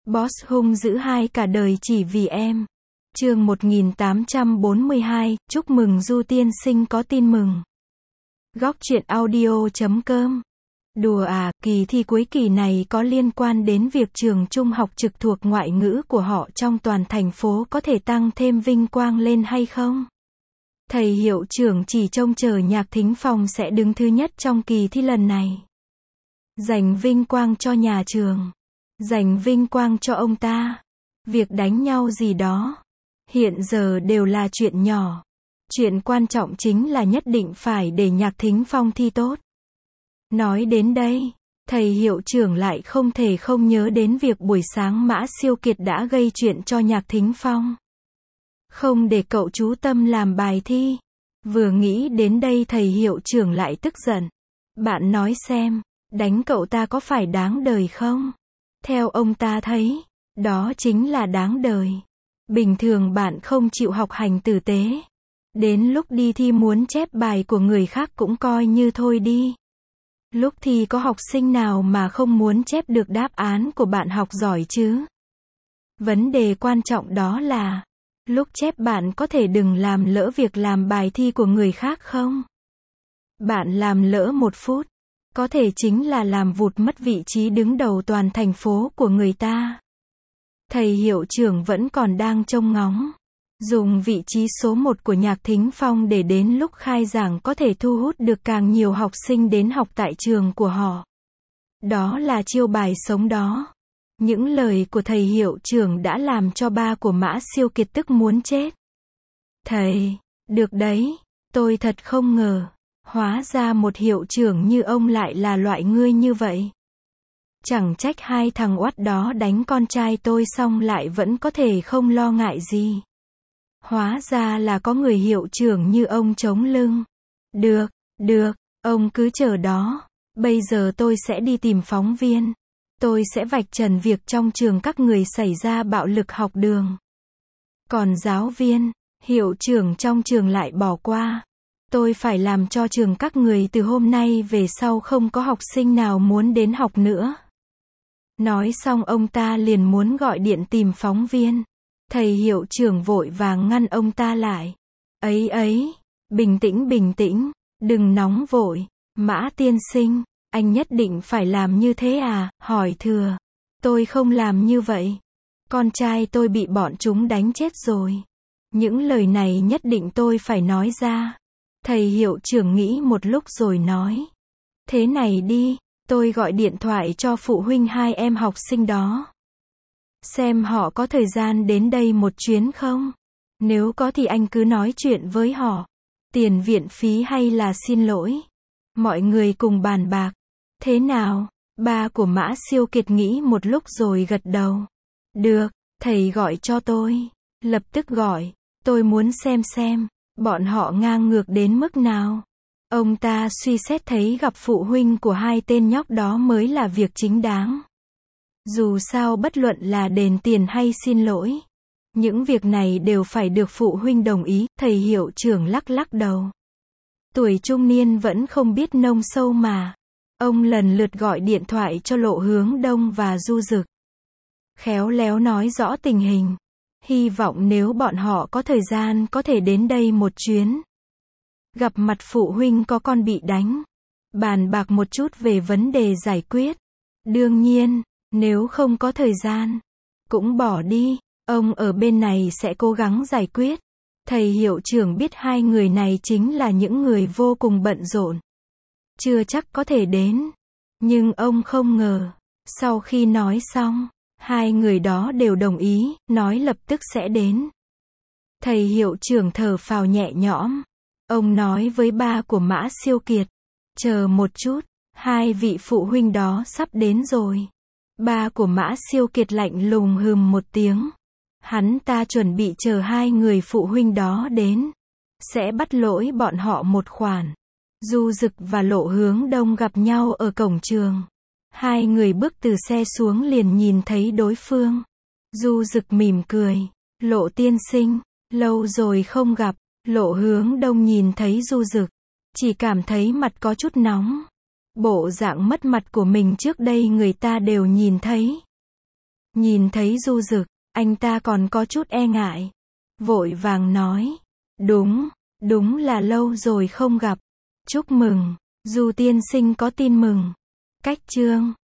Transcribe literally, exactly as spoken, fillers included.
Boss hung dữ hai cả đời chỉ vì em. Chương một nghìn tám trăm bốn mươi hai, chúc mừng Du tiên sinh có tin mừng. Góc truyện audio chấm com. Đùa à, kỳ thi cuối kỳ này có liên quan đến việc trường trung học trực thuộc ngoại ngữ của họ trong toàn thành phố có thể tăng thêm vinh quang lên hay không? Thầy hiệu trưởng chỉ trông chờ Nhạc Thính Phong sẽ đứng thứ nhất trong kỳ thi lần này. Giành vinh quang cho nhà trường. Giành vinh quang cho ông ta. Việc đánh nhau gì đó. Hiện giờ đều là chuyện nhỏ. Chuyện quan trọng chính là nhất định phải để Nhạc Thính Phong thi tốt. Nói đến đây, thầy hiệu trưởng lại không thể không nhớ đến việc buổi sáng Mã Siêu Kiệt đã gây chuyện cho Nhạc Thính Phong. Không để cậu chú tâm làm bài thi. Vừa nghĩ đến đây thầy hiệu trưởng lại tức giận. Bạn nói xem, đánh cậu ta có phải đáng đời không? Theo ông ta thấy, đó chính là đáng đời. Bình thường bạn không chịu học hành tử tế. Đến lúc đi thi muốn chép bài của người khác cũng coi như thôi đi. Lúc thi có học sinh nào mà không muốn chép được đáp án của bạn học giỏi chứ? Vấn đề quan trọng đó là, lúc chép bạn có thể đừng làm lỡ việc làm bài thi của người khác không? Bạn làm lỡ một phút, có thể chính là làm vụt mất vị trí đứng đầu toàn thành phố của người ta. Thầy hiệu trưởng vẫn còn đang trông ngóng. Dùng vị trí số một của Nhạc Thính Phong để đến lúc khai giảng có thể thu hút được càng nhiều học sinh đến học tại trường của họ. Đó là chiêu bài sống đó. Những lời của thầy hiệu trưởng đã làm cho ba của Mã Siêu Kiệt tức muốn chết. Thầy, được đấy, tôi thật không ngờ. Hóa ra một hiệu trưởng như ông lại là loại ngươi như vậy. Chẳng trách hai thằng oắt đó đánh con trai tôi xong lại vẫn có thể không lo ngại gì. Hóa ra là có người hiệu trưởng như ông chống lưng. Được, được, ông cứ chờ đó. Bây giờ tôi sẽ đi tìm phóng viên. Tôi sẽ vạch trần việc trong trường các người xảy ra bạo lực học đường. Còn giáo viên, hiệu trưởng trong trường lại bỏ qua. Tôi phải làm cho trường các người từ hôm nay về sau không có học sinh nào muốn đến học nữa. Nói xong ông ta liền muốn gọi điện tìm phóng viên. Thầy hiệu trưởng vội vàng ngăn ông ta lại. Ấy ấy, bình tĩnh bình tĩnh, đừng nóng vội. Mã tiên sinh, anh nhất định phải làm như thế à? Hỏi thừa. Tôi không làm như vậy. Con trai tôi bị bọn chúng đánh chết rồi. Những lời này nhất định tôi phải nói ra. Thầy hiệu trưởng nghĩ một lúc rồi nói. Thế này đi, tôi gọi điện thoại cho phụ huynh hai em học sinh đó. Xem họ có thời gian đến đây một chuyến không? Nếu có thì anh cứ nói chuyện với họ. Tiền viện phí hay là xin lỗi? Mọi người cùng bàn bạc. Thế nào? Ba của Mã Siêu Kiệt nghĩ một lúc rồi gật đầu. Được, thầy gọi cho tôi. Lập tức gọi. Tôi muốn xem xem, bọn họ ngang ngược đến mức nào. Ông ta suy xét thấy gặp phụ huynh của hai tên nhóc đó mới là việc chính đáng. Dù sao bất luận là đền tiền hay xin lỗi, những việc này đều phải được phụ huynh đồng ý. Thầy hiệu trưởng lắc lắc đầu. Tuổi trung niên vẫn không biết nông sâu mà. Ông lần lượt gọi điện thoại cho Lộ Hướng Đông và Du Dực. Khéo léo nói rõ tình hình. Hy vọng nếu bọn họ có thời gian có thể đến đây một chuyến. Gặp mặt phụ huynh có con bị đánh. Bàn bạc một chút về vấn đề giải quyết. Đương nhiên, nếu không có thời gian, cũng bỏ đi. Ông ở bên này sẽ cố gắng giải quyết. Thầy hiệu trưởng biết hai người này chính là những người vô cùng bận rộn. Chưa chắc có thể đến. Nhưng ông không ngờ. Sau khi nói xong, hai người đó đều đồng ý, nói lập tức sẽ đến. Thầy hiệu trưởng thở phào nhẹ nhõm. Ông nói với ba của Mã Siêu Kiệt. Chờ một chút, hai vị phụ huynh đó sắp đến rồi. Ba của Mã Siêu Kiệt lạnh lùng hừm một tiếng. Hắn ta chuẩn bị chờ hai người phụ huynh đó đến. Sẽ bắt lỗi bọn họ một khoản. Du Dực và Lộ Hướng Đông gặp nhau ở cổng trường. Hai người bước từ xe xuống liền nhìn thấy đối phương. Du Dực mỉm cười. Lộ tiên sinh, lâu rồi không gặp. Lộ Hướng Đông nhìn thấy Du Dực, chỉ cảm thấy mặt có chút nóng. Bộ dạng mất mặt của mình trước đây người ta đều nhìn thấy. Nhìn thấy Du Dực, anh ta còn có chút e ngại. Vội vàng nói. Đúng, đúng là lâu rồi không gặp. Chúc mừng, Du tiên sinh có tin mừng. Cách chương